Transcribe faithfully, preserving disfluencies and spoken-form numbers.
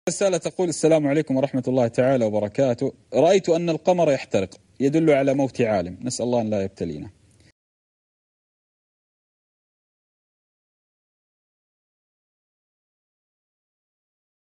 رسالة تقول: السلام عليكم ورحمة الله تعالى وبركاته. رأيت أن القمر يحترق يدل على موت عالم، نسأل الله أن لا يبتلينا.